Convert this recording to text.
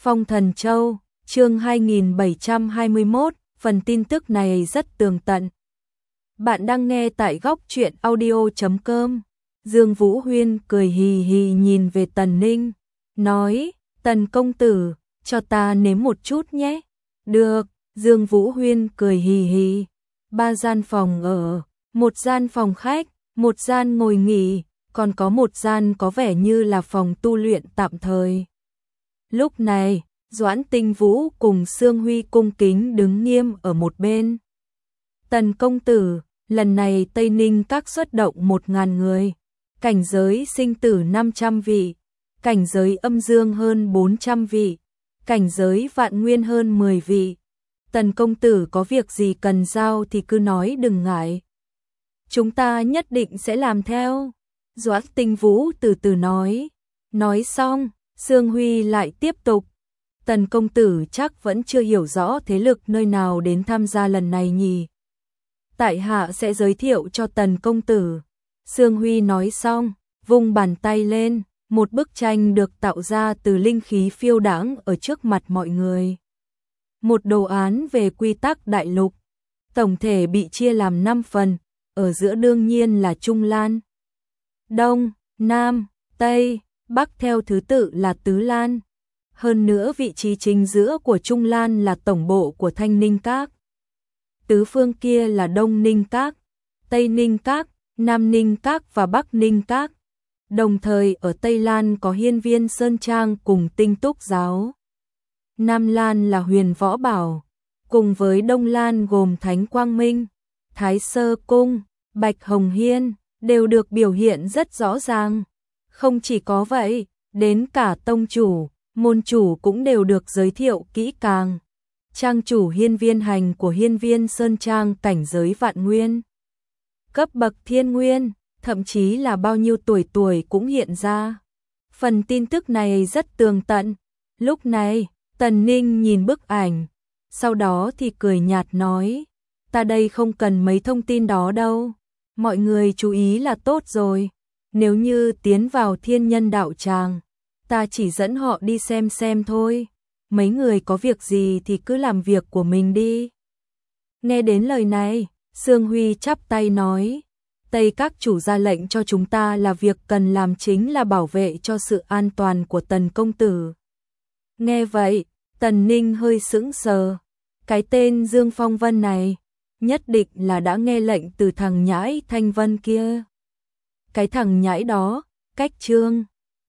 Phong Thần Châu, chương 2721, phần tin tức này rất tường tận. Bạn đang nghe tại góc truyện audio.com. Dương Vũ Huyên cười hì hì nhìn về Tần Ninh, nói, Tần công tử, cho ta nếm một chút nhé. Được, Dương Vũ Huyên cười hì hì. 3 gian phòng ở, một gian phòng khách, một gian ngồi nghỉ, còn có một gian có vẻ như là phòng tu luyện tạm thời. Lúc này, Doãn Tinh Vũ cùng Sương Huy cung kính đứng nghiêm ở một bên. Tần công tử, lần này Tây Ninh các xuất động 1000 người, cảnh giới sinh tử 500 vị, cảnh giới âm dương hơn 400 vị, cảnh giới vạn nguyên hơn 10 vị. Tần công tử có việc gì cần giao thì cứ nói đừng ngại. Chúng ta nhất định sẽ làm theo. Doãn Tinh Vũ từ từ nói. Nói xong, Sương Huy lại tiếp tục. Tần công tử chắc vẫn chưa hiểu rõ thế lực nơi nào đến tham gia lần này nhỉ. Tại hạ sẽ giới thiệu cho Tần công tử. Sương Huy nói xong, vung bàn tay lên, một bức tranh được tạo ra từ linh khí phiêu đãng ở trước mặt mọi người. Một đồ án về quy tắc đại lục, tổng thể bị chia làm 5 phần, ở giữa đương nhiên là Trung Lan. Đông, Nam, Tây, Bắc theo thứ tự là Tứ Lan. Hơn nữa vị trí chính giữa của Trung Lan là tổng bộ của Thanh Ninh Các. Tứ phương kia là Đông Ninh Các, Tây Ninh Các, Nam Ninh Các và Bắc Ninh Các. Đồng thời ở Tây Lan có Hiên Viên Sơn Trang cùng Tinh Túc Giáo. Nam Lan là Huyền Võ Bảo, cùng với Đông Lan gồm Thánh Quang Minh, Thái Sơ Cung, Bạch Hồng Hiên, đều được biểu hiện rất rõ ràng. Không chỉ có vậy, đến cả tông chủ, môn chủ cũng đều được giới thiệu kỹ càng. Trang chủ Hiên Viên Hành của Hiên Viên Sơn Trang cảnh giới vạn nguyên, cấp bậc thiên nguyên, thậm chí là bao nhiêu tuổi cũng hiện ra. Phần tin tức này rất tường tận. Lúc này, Tần Ninh nhìn bức ảnh, sau đó thì cười nhạt nói, ta đây không cần mấy thông tin đó đâu. Mọi người chú ý là tốt rồi. Nếu như tiến vào Thiên Nhân Đạo Tràng, ta chỉ dẫn họ đi xem thôi. Mấy người có việc gì thì cứ làm việc của mình đi. Nghe đến lời này, Sương Huy chắp tay nói, Tây các chủ ra lệnh cho chúng ta là việc cần làm chính là bảo vệ cho sự an toàn của Tần công tử. Nghe vậy, Tần Ninh hơi sững sờ. Cái tên Dương Phong Vân này, nhất định là đã nghe lệnh từ thằng nhãi Thanh Vân kia. Cái thằng nhãi đó, cách Trương